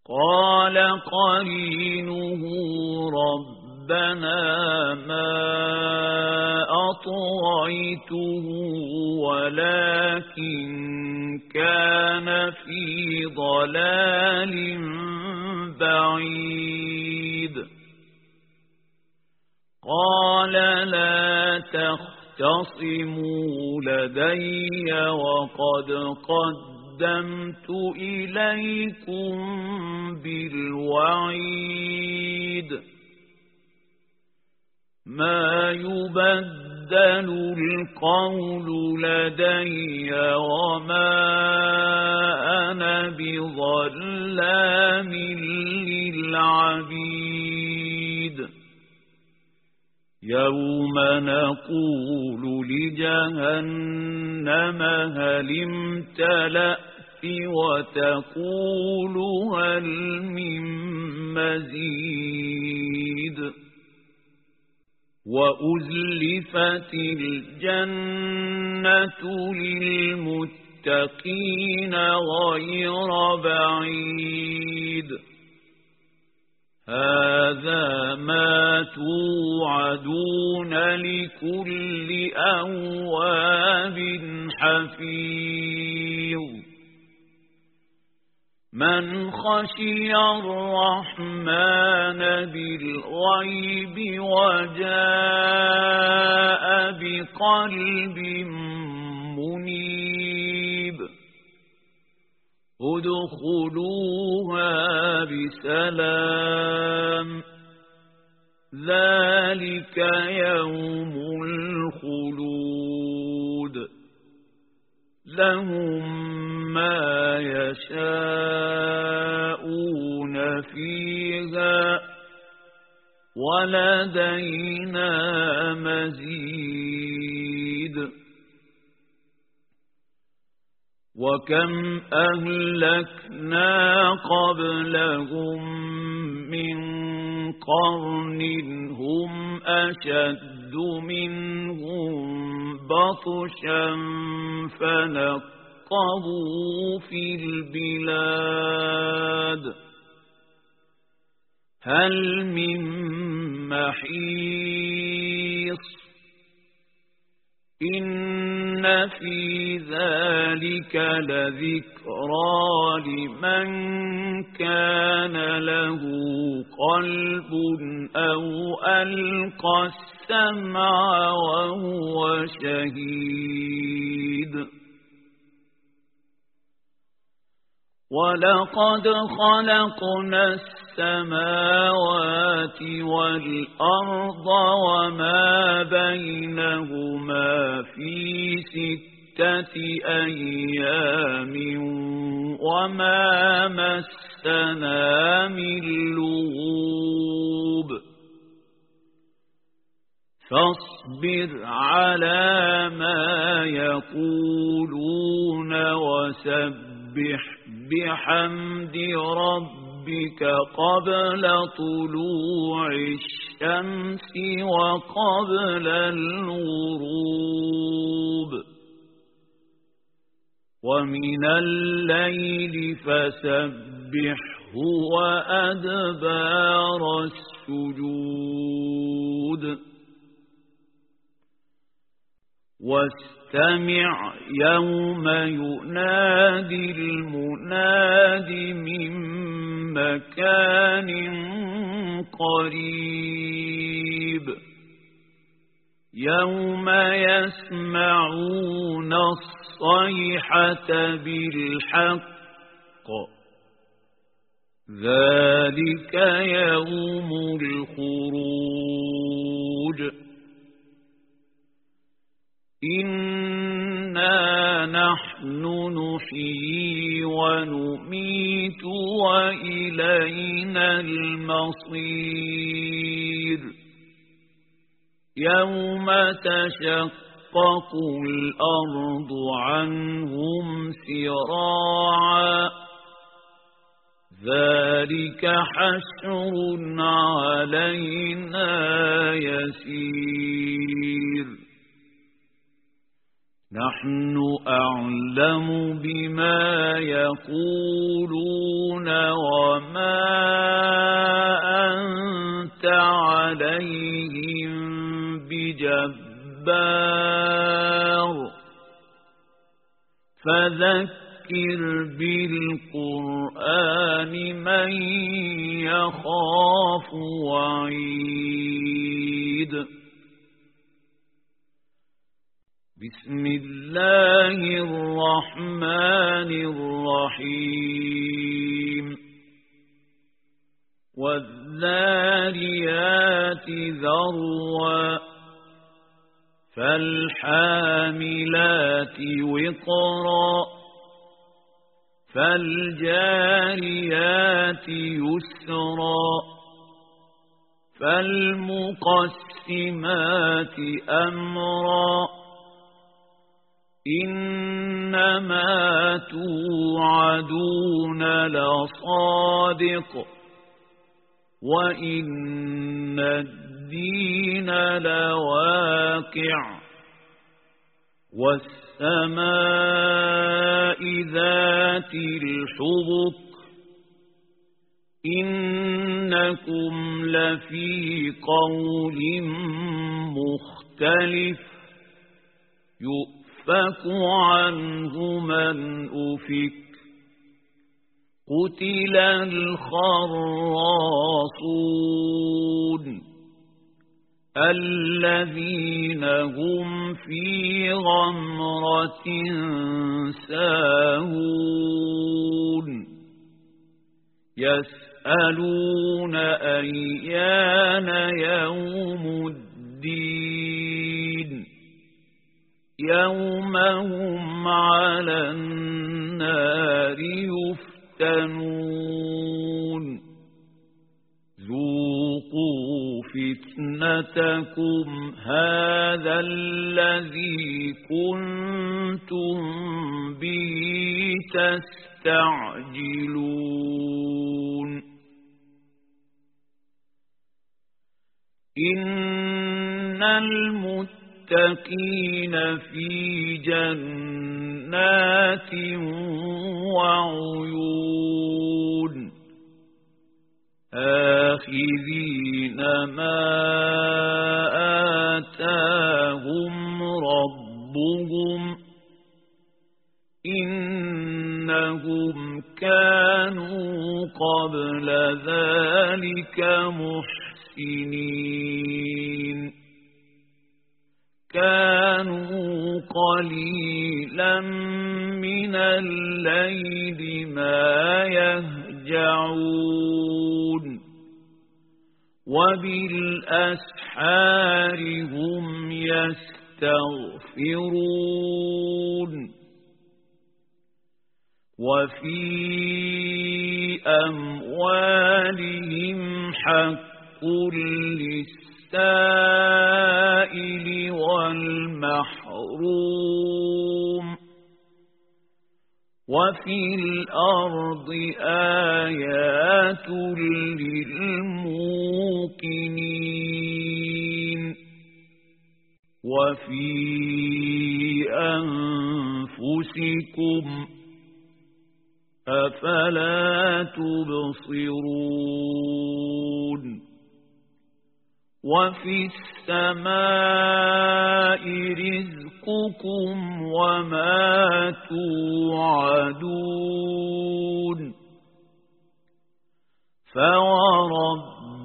قال قرينه ربنا ما أطغيته ولكن كان في ضلال بعيد. قال لا تختصموا لدي وقد قدمت إليكم بالوعيد. ما يبدل القول لدي وما أنا بظلام للعبيد. يوم نقول لجهنم هل امتلأت وتقول هل من مزيد. وأزلفت الجنة للمتقين غير بعيد. هذا ما توعدون لكل أواب حفيظ. من خشي الرحمن بالغيب وجاء بقلب منيب. ادخلوها بسلام ذلك يوم الخلود. لهم ما يشاءون فيها ولدينا مزيد. وكم أهلكنا قبلهم من قرن هم أشد منهم بطشا فنقبوا في البلاد هل من محيص. إن في ذلك لذكرى لمن كان له قلب أو ألقى السمع وهو شهيد. ولقد خلقنا السماوات والأرض وما بينهما في 6 أيام وما مسنا من لغوب. فاصبر على ما يقولون وسبح بحمد ربك قبل طلوع الشمس وقبل الغروب. ومن الليل فسبحه وأدبار السجود. واستمع يوم ينادي المناد من مكان قريب. يوم يسمعون الصيحة بالحق ذلك يوم الخروج. إنا نحن نحيي ونميت وإلينا المصير. يوم تشقق الأرض عنهم سراعا ذلك حشر علينا يسير. نحن أعلم بما يقولون وما أنت عليهم بجبار فذكر بالقرآن من يخاف وعيد. بسم الله الرحمن الرحيم. والذاريات ذروا فالحاملات وقرا فالجاريات يسرا فالمقسمات أمرا إنما توعدون لصادق وإن الدين لواقع والسماء ذات الحبك إنكم لفي قول مختلف يؤفك عنه من أفك قتل الخراصون الذين هم في غمرة ساهون يسألون أيان يوم الدين يوم هم على النار يفتنون ذوقوا فتنتكم هذا الذي كنتم به تستعجلون إن المتقين في جنات وعيون آخذين ما آتاهم ربهم إنهم كانوا قبل ذلك محسنين كانوا قليلا من الليل ما يهجعون وبالأسحار هم يستغفرون وفي أموالهم حق للسائل والمحروم وفي الأرض آيات للموقنين وفي أنفسكم أفلا تبصرون وفي السماء رزقكم وما توعدون فورب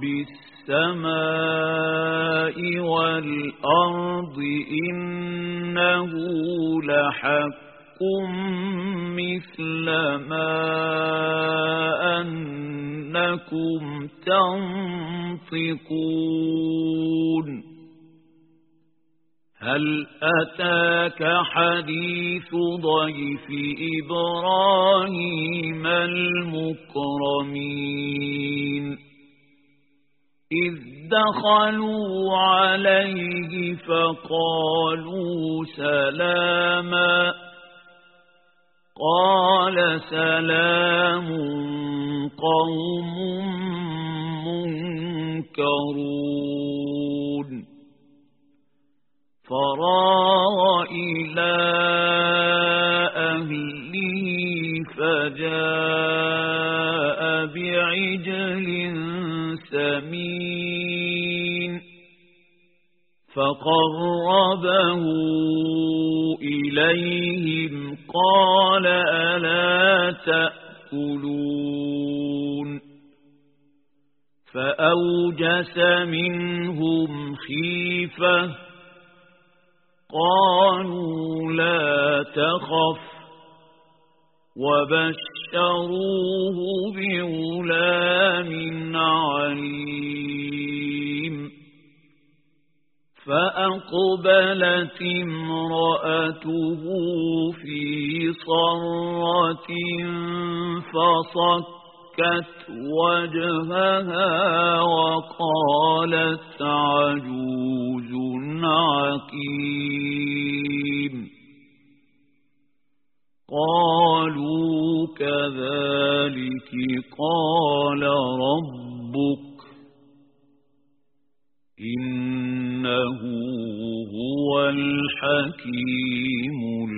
السماء والأرض إنه لحق مثل ما أنكم تنطقون هل أتاك حديث ضيف إبراهيم المكرمين إذ دخلوا عليه فقالوا سلاما قال سلام قوم منكرون فراغ إلى أهله فجاء بعجل سمين فقربه إليهم قال ألا تأكلون فأوجس منهم خيفة قالوا لا تخف وبشروه بغلام عليم فأقبلت امرأته في صرة فصكت وجهها وقالت عجوز عقيم قالوا كذلك قال ربك إنه هو الحكيم